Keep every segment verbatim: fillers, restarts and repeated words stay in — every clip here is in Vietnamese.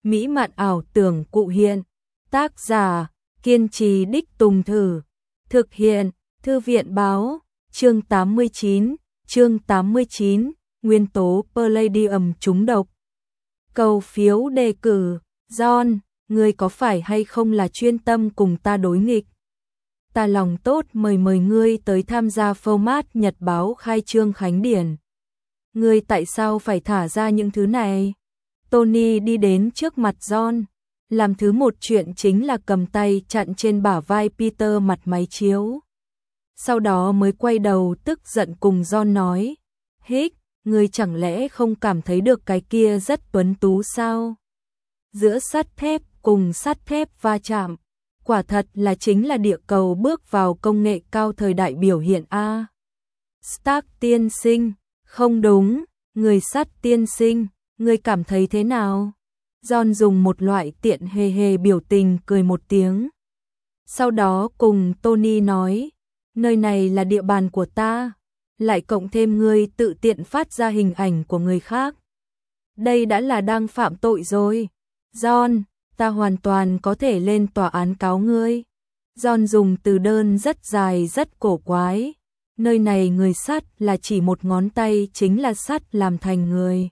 mỹ mạn ảo tưởng cụ hiện. Tác giả, kiên trì đích tùng thử. Thực hiện, Thư viện Báo. Chương tám mươi chín, chương tám mươi chín, nguyên tố Palladium trúng độc. Cầu phiếu đề cử, John, ngươi có phải hay không là chuyên tâm cùng ta đối nghịch? Ta lòng tốt mời mời ngươi tới tham gia format nhật báo khai trương khánh điển. Ngươi tại sao phải thả ra những thứ này? Tony đi đến trước mặt John, làm thứ một chuyện chính là cầm tay chặn trên bả vai Peter mặt máy chiếu. Sau đó mới quay đầu tức giận cùng John nói, Hick, ngươi chẳng lẽ không cảm thấy được cái kia rất tuấn tú sao? Giữa sắt thép cùng sắt thép va chạm, quả thật là chính là địa cầu bước vào công nghệ cao thời đại biểu hiện A. Stark tiên sinh, không đúng, người sắt tiên sinh, ngươi cảm thấy thế nào? John dùng một loại tiện hề hề biểu tình cười một tiếng. Sau đó cùng Tony nói, nơi này là địa bàn của ta, lại cộng thêm ngươi tự tiện phát ra hình ảnh của người khác. Đây đã là đang phạm tội rồi. John, ta hoàn toàn có thể lên tòa án cáo ngươi. John dùng từ đơn rất dài rất cổ quái. Nơi này người sắt là chỉ một ngón tay chính là sắt làm thành người.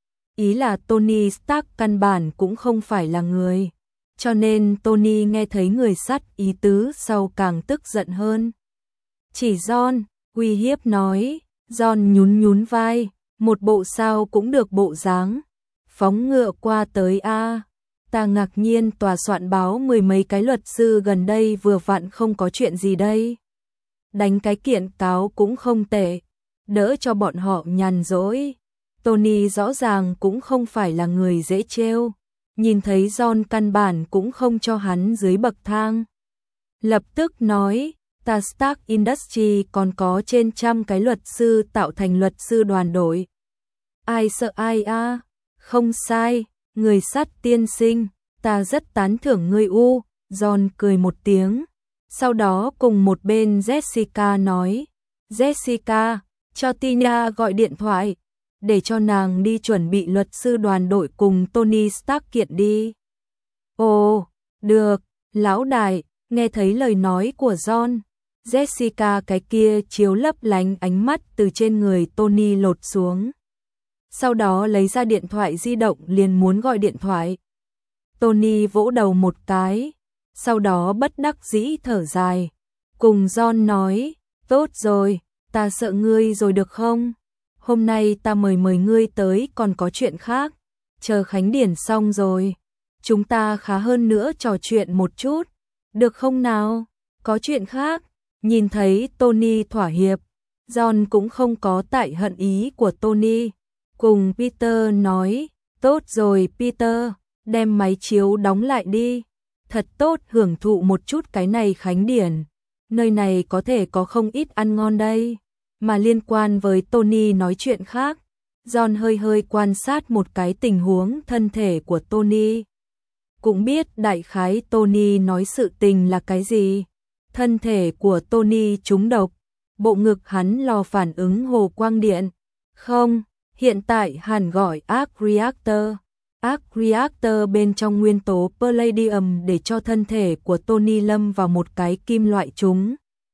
Ý là Tony Stark căn bản cũng không phải là người. Cho nên Tony nghe thấy người sắt ý tứ sau càng tức giận hơn. Chỉ John, uy hiếp nói. John nhún nhún vai, một bộ sao cũng được bộ dáng. Phóng ngựa qua tới A. Ta ngạc nhiên tòa soạn báo mười mấy cái luật sư gần đây vừa vặn không có chuyện gì đây. Đánh cái kiện cáo cũng không tệ, đỡ cho bọn họ nhàn rỗi. Tony rõ ràng cũng không phải là người dễ trêu, nhìn thấy John căn bản cũng không cho hắn dưới bậc thang. Lập tức nói, ta Stark Industries còn có trên trăm cái luật sư tạo thành luật sư đoàn đội. Ai sợ ai a? Không sai, người sắt tiên sinh, ta rất tán thưởng ngươi u. John cười một tiếng. Sau đó cùng một bên Jessica nói, Jessica, cho Tina gọi điện thoại, để cho nàng đi chuẩn bị luật sư đoàn đội cùng Tony Stark kiện đi. Ồ, được, lão đại, nghe thấy lời nói của John, Jessica cái kia chiếu lấp lánh ánh mắt từ trên người Tony lột xuống. Sau đó lấy ra điện thoại di động liền muốn gọi điện thoại. Tony vỗ đầu một cái, sau đó bất đắc dĩ thở dài, cùng John nói, tốt rồi, ta sợ ngươi rồi được không? Hôm nay ta mời mời ngươi tới còn có chuyện khác, chờ khánh điển xong rồi, chúng ta khá hơn nữa trò chuyện một chút, được không nào? Có chuyện khác, nhìn thấy Tony thỏa hiệp, John cũng không có tại hận ý của Tony, cùng Peter nói, tốt rồi Peter, đem máy chiếu đóng lại đi, thật tốt hưởng thụ một chút cái này khánh điển, nơi này có thể có không ít ăn ngon đây. Mà liên quan với Tony nói chuyện khác, John hơi hơi quan sát một cái tình huống thân thể của Tony. Cũng biết đại khái Tony nói sự tình là cái gì. Thân thể của Tony trúng độc, bộ ngực hắn lò phản ứng hồ quang điện. Không, hiện tại hẳn gọi Arc Reactor. Arc Reactor bên trong nguyên tố Palladium để cho thân thể của Tony lâm vào một cái kim loại trúng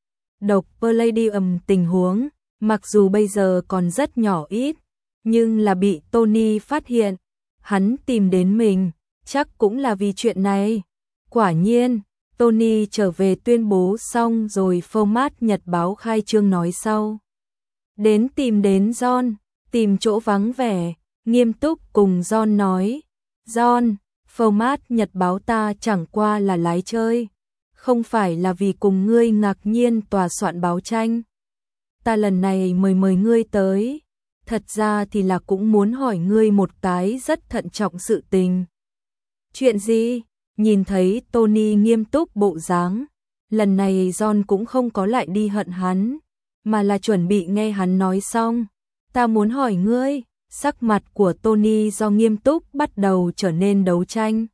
độc Palladium. Tình huống, mặc dù bây giờ còn rất nhỏ ít, nhưng là bị Tony phát hiện, hắn tìm đến mình, chắc cũng là vì chuyện này. Quả nhiên, Tony trở về tuyên bố xong rồi format nhật báo khai trương nói sau. Đến tìm đến John, tìm chỗ vắng vẻ, nghiêm túc cùng John nói, John, format nhật báo ta chẳng qua là lái chơi. Không phải là vì cùng ngươi ngạc nhiên tòa soạn báo tranh. Ta lần này mời mời ngươi tới, thật ra thì là cũng muốn hỏi ngươi một cái rất thận trọng sự tình. Chuyện gì? Nhìn thấy Tony nghiêm túc bộ dáng, lần này John cũng không có lại đi hận hắn, mà là chuẩn bị nghe hắn nói xong. Ta muốn hỏi ngươi, sắc mặt của Tony do nghiêm túc bắt đầu trở nên đấu tranh.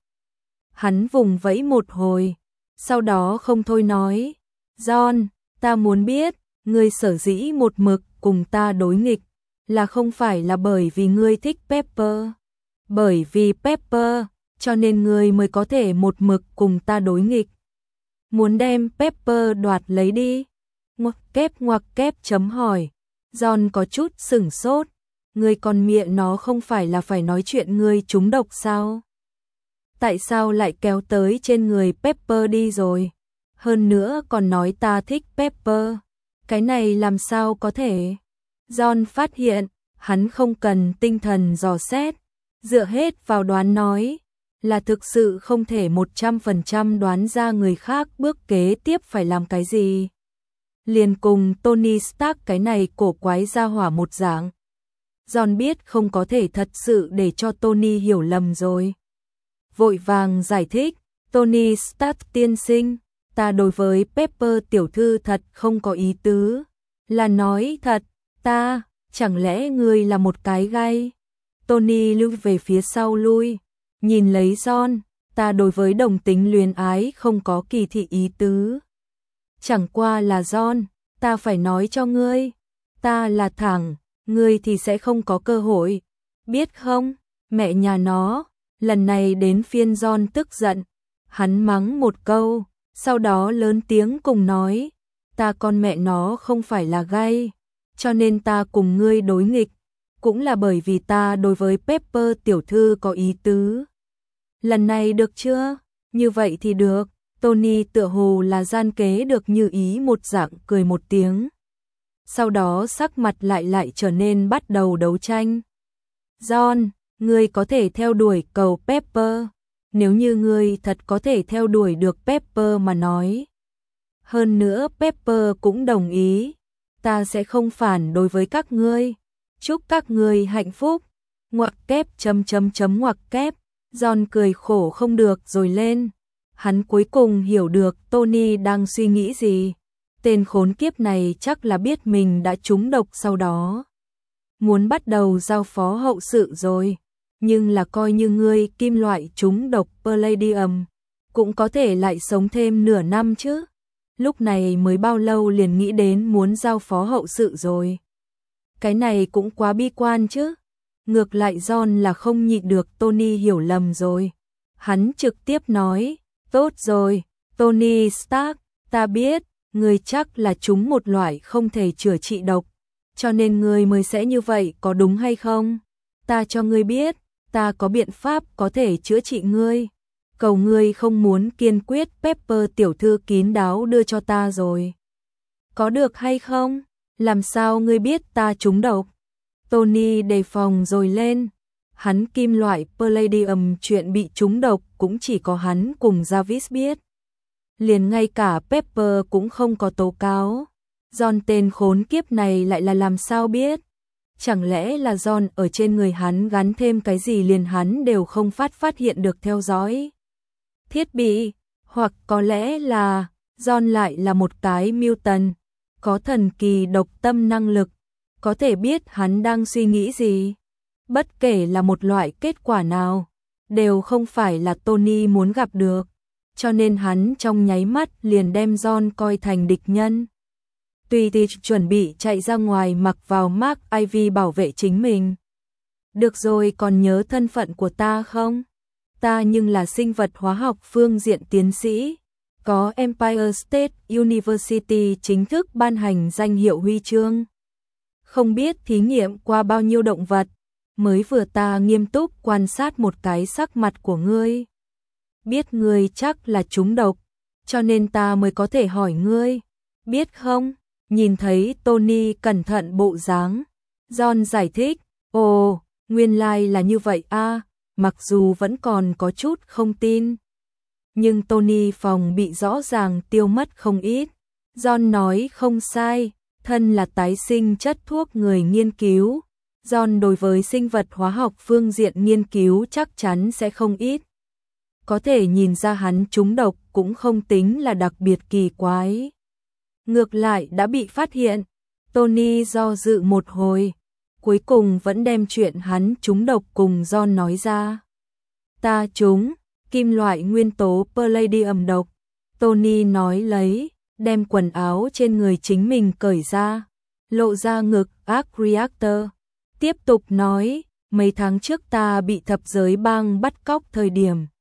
Hắn vùng vẫy một hồi. Sau đó không thôi nói, John, ta muốn biết, ngươi sở dĩ một mực cùng ta đối nghịch, là không phải là bởi vì ngươi thích Pepper. Bởi vì Pepper, cho nên ngươi mới có thể một mực cùng ta đối nghịch. Muốn đem Pepper đoạt lấy đi. Ngoặc kép ngoặc kép chấm hỏi. John có chút sửng sốt. Ngươi còn miệng nó không phải là phải nói chuyện ngươi trúng độc sao? Tại sao lại kéo tới trên người Pepper đi rồi? Hơn nữa còn nói ta thích Pepper. Cái này làm sao có thể? John phát hiện, hắn không cần tinh thần dò xét, dựa hết vào đoán nói, là thực sự không thể một trăm phần trăm đoán ra người khác bước kế tiếp phải làm cái gì. Liền cùng Tony Stark cái này cổ quái ra hỏa một dạng. John biết không có thể thật sự để cho Tony hiểu lầm rồi. Vội vàng giải thích, Tony Stark tiên sinh, ta đối với Pepper tiểu thư thật không có ý tứ. Là nói thật, ta, chẳng lẽ ngươi là một cái gai? Tony lui về phía sau lui, nhìn lấy John, ta đối với đồng tính luyến ái không có kỳ thị ý tứ. Chẳng qua là John, ta phải nói cho ngươi, ta là thẳng, ngươi thì sẽ không có cơ hội, biết không? Mẹ nhà nó, lần này đến phiên John tức giận, hắn mắng một câu, sau đó lớn tiếng cùng nói, ta con mẹ nó không phải là gay, cho nên ta cùng ngươi đối nghịch, cũng là bởi vì ta đối với Pepper tiểu thư có ý tứ. Lần này được chưa? Như vậy thì được. Tony tựa hồ là gian kế được như ý một dạng cười một tiếng. Sau đó sắc mặt lại lại trở nên bắt đầu đấu tranh. John, ngươi có thể theo đuổi cầu Pepper. Nếu như ngươi thật có thể theo đuổi được Pepper mà nói. Hơn nữa Pepper cũng đồng ý. Ta sẽ không phản đối với các ngươi. Chúc các ngươi hạnh phúc. Ngoặc kép chấm chấm chấm ngoặc kép. John cười khổ không được rồi lên. Hắn cuối cùng hiểu được Tony đang suy nghĩ gì. Tên khốn kiếp này chắc là biết mình đã trúng độc sau đó. Muốn bắt đầu giao phó hậu sự rồi. Nhưng là coi như ngươi kim loại trúng độc Palladium, cũng có thể lại sống thêm nửa năm chứ. Lúc này mới bao lâu liền nghĩ đến muốn giao phó hậu sự rồi. Cái này cũng quá bi quan chứ. Ngược lại John là không nhịn được Tony hiểu lầm rồi. Hắn trực tiếp nói, tốt rồi, Tony Stark, ta biết, ngươi chắc là trúng một loại không thể chữa trị độc, cho nên ngươi mới sẽ như vậy có đúng hay không? Ta cho ngươi biết, ta có biện pháp có thể chữa trị ngươi. Cầu ngươi không muốn kiên quyết Pepper tiểu thư kín đáo đưa cho ta rồi. Có được hay không? Làm sao ngươi biết ta trúng độc? Tony đề phòng rồi lên. Hắn kim loại Palladium chuyện bị trúng độc cũng chỉ có hắn cùng Jarvis biết. Liền ngay cả Pepper cũng không có tố cáo. John tên khốn kiếp này lại là làm sao biết? Chẳng lẽ là John ở trên người hắn gắn thêm cái gì liền hắn đều không phát phát hiện được theo dõi thiết bị, hoặc có lẽ là John lại là một cái mutant, có thần kỳ độc tâm năng lực, có thể biết hắn đang suy nghĩ gì. Bất kể là một loại kết quả nào, đều không phải là Tony muốn gặp được, cho nên hắn trong nháy mắt liền đem John coi thành địch nhân. Tùy thì chuẩn bị chạy ra ngoài mặc vào Mark Ivy bảo vệ chính mình. Được rồi, còn nhớ thân phận của ta không? Ta nhưng là sinh vật hóa học phương diện tiến sĩ, có Empire State University chính thức ban hành danh hiệu huy chương. Không biết thí nghiệm qua bao nhiêu động vật, mới vừa ta nghiêm túc quan sát một cái sắc mặt của ngươi. Biết ngươi chắc là trúng độc, cho nên ta mới có thể hỏi ngươi, biết không? Nhìn thấy Tony cẩn thận bộ dáng, John giải thích, ồ, nguyên lai like là như vậy a, à, mặc dù vẫn còn có chút không tin. Nhưng Tony phòng bị rõ ràng tiêu mất không ít. John nói không sai, thân là tái sinh chất thuốc người nghiên cứu. John đối với sinh vật hóa học phương diện nghiên cứu chắc chắn sẽ không ít. Có thể nhìn ra hắn trúng độc cũng không tính là đặc biệt kỳ quái. Ngược lại đã bị phát hiện, Tony do dự một hồi, cuối cùng vẫn đem chuyện hắn trúng độc cùng John nói ra. Ta trúng, kim loại nguyên tố Palladium độc, Tony nói lấy, đem quần áo trên người chính mình cởi ra, lộ ra ngực Arc Reactor. Tiếp tục nói, mấy tháng trước ta bị thập giới bang bắt cóc thời điểm,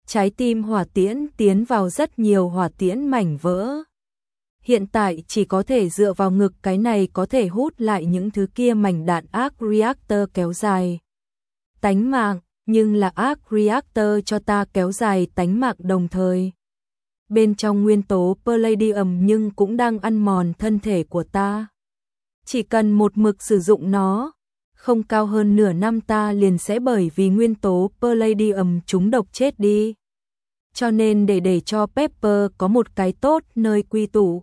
trái tim hỏa tiễn tiến vào rất nhiều hỏa tiễn mảnh vỡ. Hiện tại chỉ có thể dựa vào ngực cái này có thể hút lại những thứ kia mảnh đạn arc reactor kéo dài tánh mạng, nhưng là arc reactor cho ta kéo dài tánh mạng đồng thời. Bên trong nguyên tố palladium nhưng cũng đang ăn mòn thân thể của ta. Chỉ cần một mực sử dụng nó, không cao hơn nửa năm ta liền sẽ bởi vì nguyên tố palladium trúng độc chết đi. Cho nên để để cho Pepper có một cái tốt nơi quy tụ,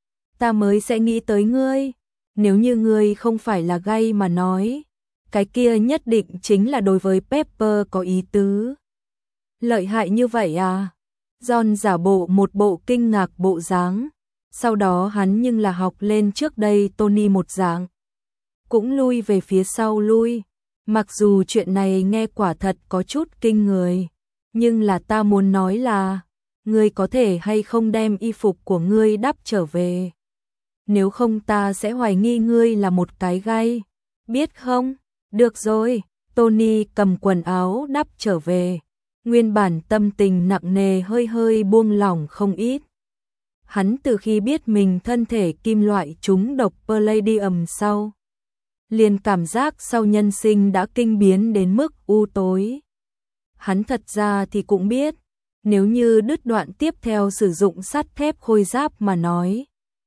ta mới sẽ nghĩ tới ngươi. Nếu như ngươi không phải là gay mà nói, cái kia nhất định chính là đối với Pepper có ý tứ. Lợi hại như vậy à? John giả bộ một bộ kinh ngạc bộ dáng. Sau đó hắn nhưng là học lên trước đây Tony một dạng. Cũng lui về phía sau lui. Mặc dù chuyện này nghe quả thật có chút kinh người. Nhưng là ta muốn nói là, ngươi có thể hay không đem y phục của ngươi đắp trở về. Nếu không ta sẽ hoài nghi ngươi là một cái gay. Biết không? Được rồi. Tony cầm quần áo đắp trở về. Nguyên bản tâm tình nặng nề hơi hơi buông lỏng không ít. Hắn từ khi biết mình thân thể kim loại trúng độc palladium sau, liền cảm giác sau nhân sinh đã kinh biến đến mức u tối. Hắn thật ra thì cũng biết, nếu như đứt đoạn tiếp theo sử dụng sắt thép khôi giáp mà nói,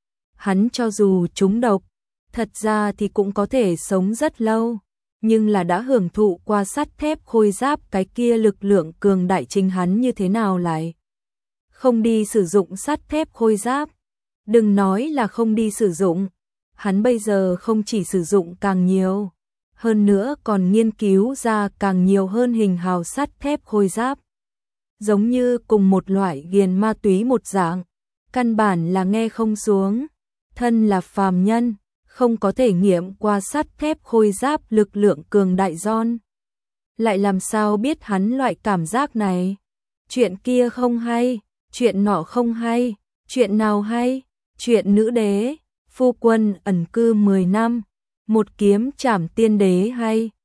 hắn cho dù trúng độc, thật ra thì cũng có thể sống rất lâu, nhưng là đã hưởng thụ qua sắt thép khôi giáp cái kia lực lượng cường đại chính hắn như thế nào lại không đi sử dụng sắt thép khôi giáp. Đừng nói là không đi sử dụng, hắn bây giờ không chỉ sử dụng càng nhiều, hơn nữa còn nghiên cứu ra càng nhiều hơn hình hào sắt thép khôi giáp. Giống như cùng một loại nghiền ma túy một dạng, căn bản là nghe không xuống, thân là phàm nhân, không có thể nghiệm qua sắt thép khôi giáp lực lượng cường đại John. Lại làm sao biết hắn loại cảm giác này? Chuyện kia không hay, chuyện nọ không hay, chuyện nào hay? Chuyện nữ đế, phu quân ẩn cư mười năm, một kiếm trảm tiên đế hay?